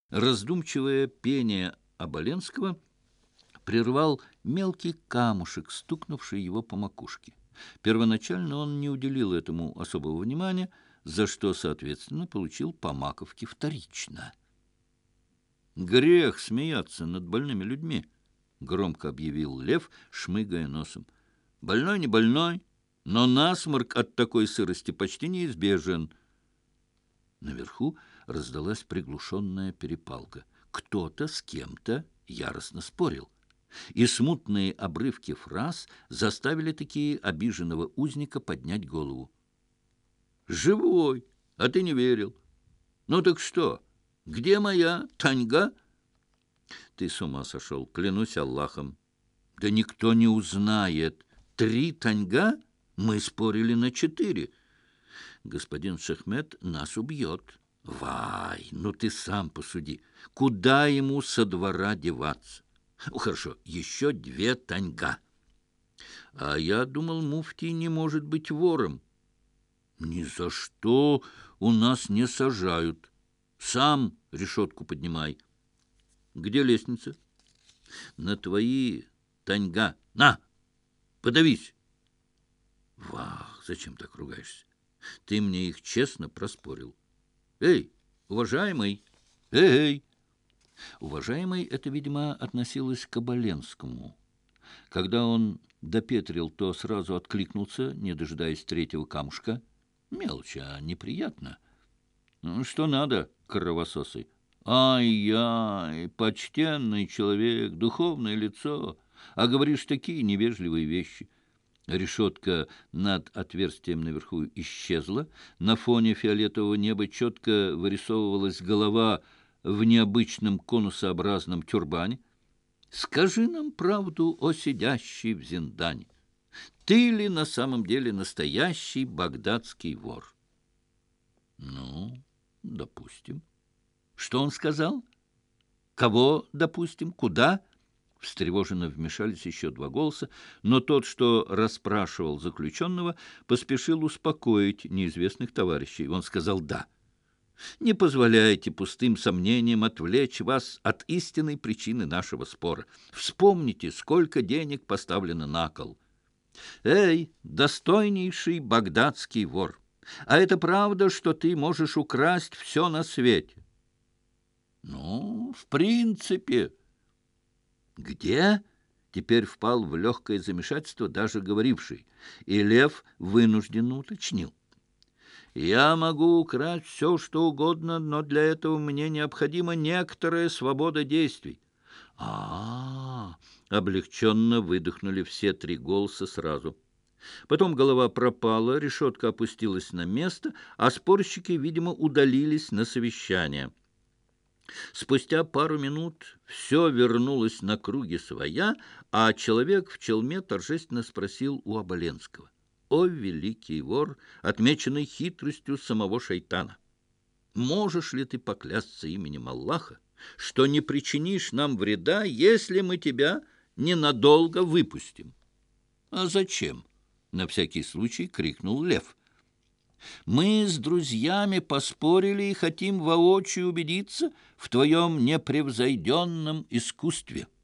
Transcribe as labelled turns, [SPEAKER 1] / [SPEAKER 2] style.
[SPEAKER 1] Раздумчивое пение Оболенского прервал мелкий камушек, стукнувший его по макушке. Первоначально он не уделил этому особого внимания, за что, соответственно, получил по маковке вторично. «Грех смеяться над больными людьми», — громко объявил Лев, шмыгая носом. «Больной не больной, но насморк от такой сырости почти неизбежен». Наверху раздалась приглушенная перепалка. Кто-то с кем-то яростно спорил. И смутные обрывки фраз заставили такие обиженного узника поднять голову. «Живой, а ты не верил. Ну так что, где моя Таньга?» «Ты с ума сошел, клянусь Аллахом». «Да никто не узнает. 3 Таньга? Мы спорили на 4. Господин Шахмет нас убьет». «Вай, ну ты сам посуди. Куда ему со двора деваться?» «Хорошо, еще 2 Таньга». «А я думал, муфтий не может быть вором». «Ни за что у нас не сажают. Сам решетку поднимай». «Где лестница?» «На твои Таньга. На, подавись». «Вах, зачем так ругаешься? Ты мне их честно проспорил». «Эй, уважаемый! Эй!» Уважаемый это, видимо, относилось к Оболенскому. Когда он допетрил, то сразу откликнулся, не дожидаясь 3-го камушка. Мелочь, а неприятно. «Ну, что надо, кровососы?» «Ай-яй, почтенный человек, духовное лицо, а говоришь такие невежливые вещи». Решетка над отверстием наверху исчезла. На фоне фиолетового неба четко вырисовывалась голова в необычном конусообразном тюрбане. «Скажи нам правду о сидящей в зиндане. Ты ли на самом деле настоящий багдадский вор?» «Ну, допустим». «Что он сказал? Кого, допустим? Куда?» Встревоженно вмешались еще 2 голоса, но тот, что расспрашивал заключенного, поспешил успокоить неизвестных товарищей. Он сказал «да». «Не позволяйте пустым сомнениям отвлечь вас от истинной причины нашего спора. Вспомните, сколько денег поставлено на кол. Эй, достойнейший багдадский вор, а это правда, что ты можешь украсть все на свете?» «Ну, в принципе». «Где?» — теперь впал в легкое замешательство даже говоривший, и Лев вынужденно уточнил. «Я могу украсть все, что угодно, но для этого мне необходима некоторая свобода действий». Облегченно выдохнули все 3 голоса сразу. Потом голова пропала, решетка опустилась на место, а спорщики, видимо, удалились на совещание. Спустя пару минут все вернулось на круги своя, а человек в челме торжественно спросил у Оболенского: «О, великий вор, отмеченный хитростью самого шайтана! Можешь ли ты поклясться именем Аллаха, что не причинишь нам вреда, если мы тебя ненадолго выпустим?» «А зачем?» — на всякий случай крикнул Лев. «Мы с друзьями поспорили и хотим воочию убедиться в твоем непревзойденном искусстве».